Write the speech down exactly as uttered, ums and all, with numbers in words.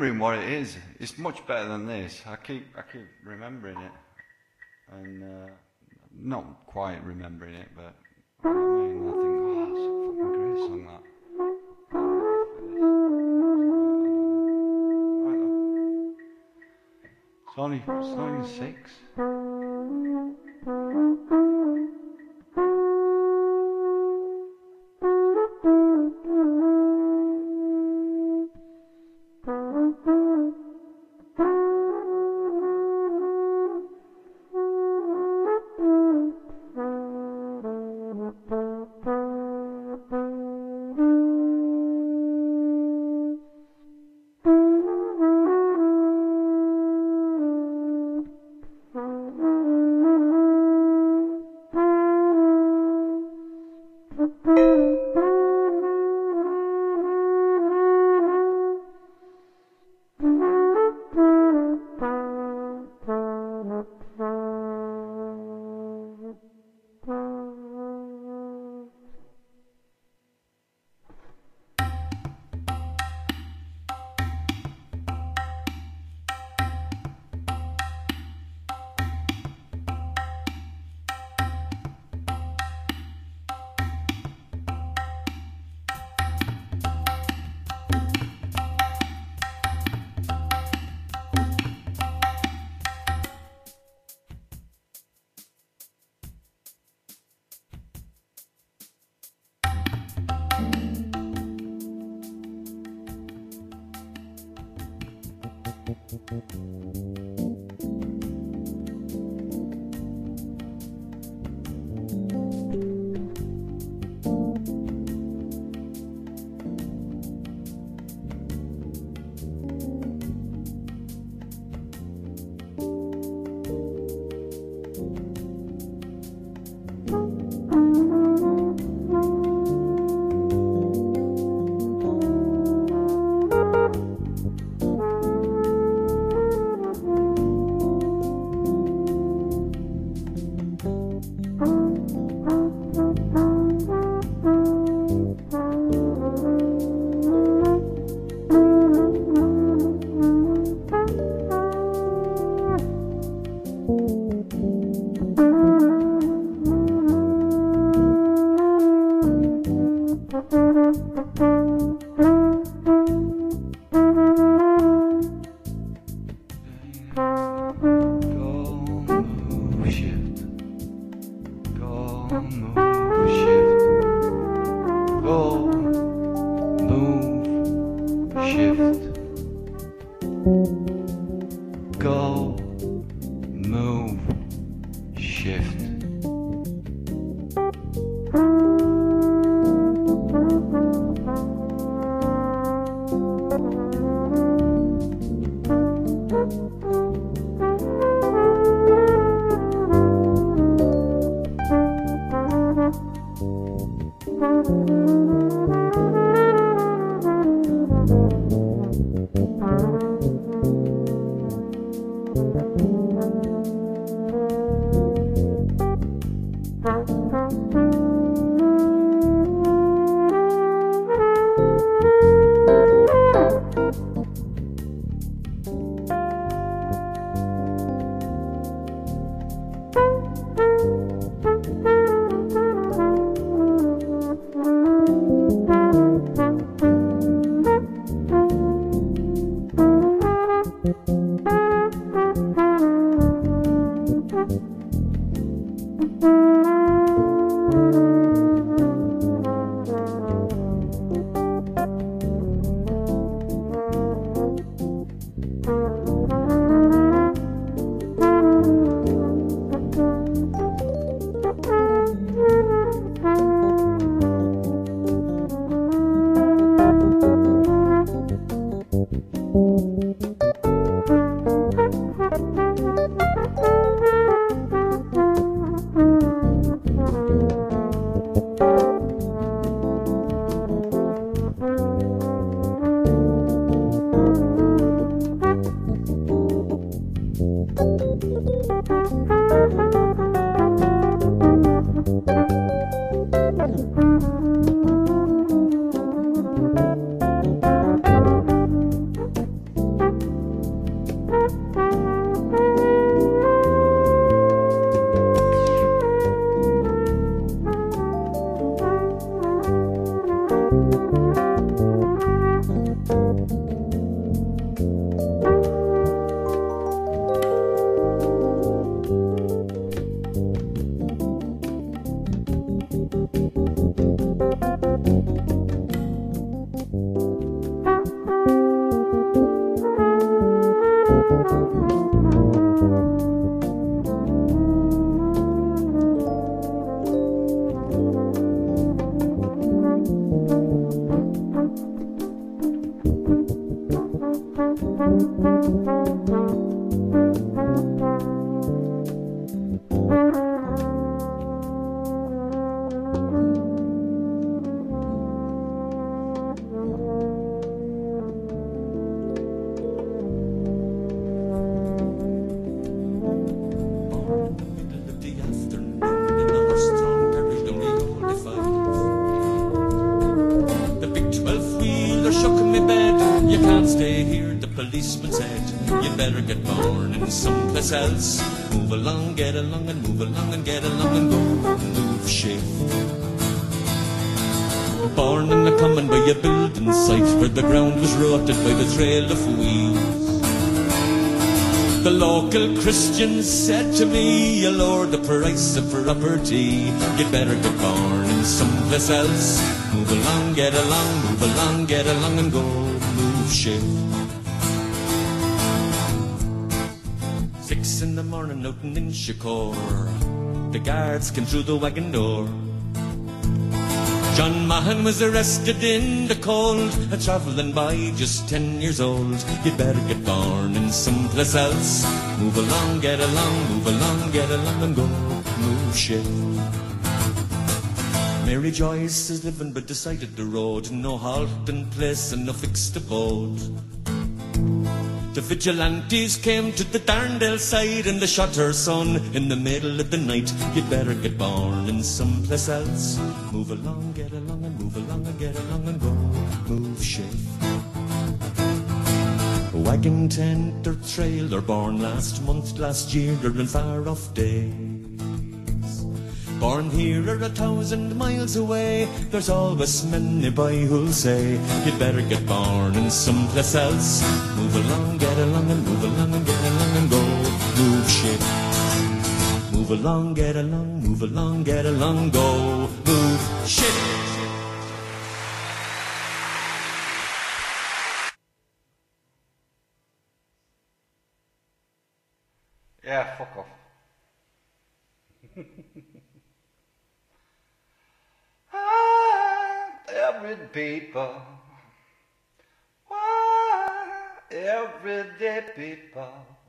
remembering what it is. It's much better than this. I keep I keep remembering it, and uh, not quite remembering it, but I mean, I think, oh, it's a fucking great song that. It's only it's not even six. Policeman said, you'd better get born in someplace else. Move along, get along, and move along, and get along, and go move shift. Born in a common by a building site where the ground was rotted by the trail of weeds. The local Christians said to me, you lower the price of property, you'd better get born in someplace else. Move along, get along, move along, get along, and go move shift. Six in the morning out in Inchicore, the guards came through the wagon door. John Mahan was arrested in the cold, a travelling by just ten years old. You'd better get born in someplace else. Move along, get along, move along, get along, and go move shift. Mary Joyce is living but decided the road, no halting place and no fixed abode. The vigilantes came to the Darndale side and they shot her son in the middle of the night. You'd better get born in someplace else. Move along, get along, and move along, and get along, and go move shift. Wagon tent or trailer, born last month, last year, or in far off days. Born here or a thousand miles away, there's always many by who'll say, you'd better get born in someplace else. Move along, get along, and move along, and get along, and go move shift. Move along, get along, move along, get along, go move shift. Yeah, fuck off. Every people, why everyday people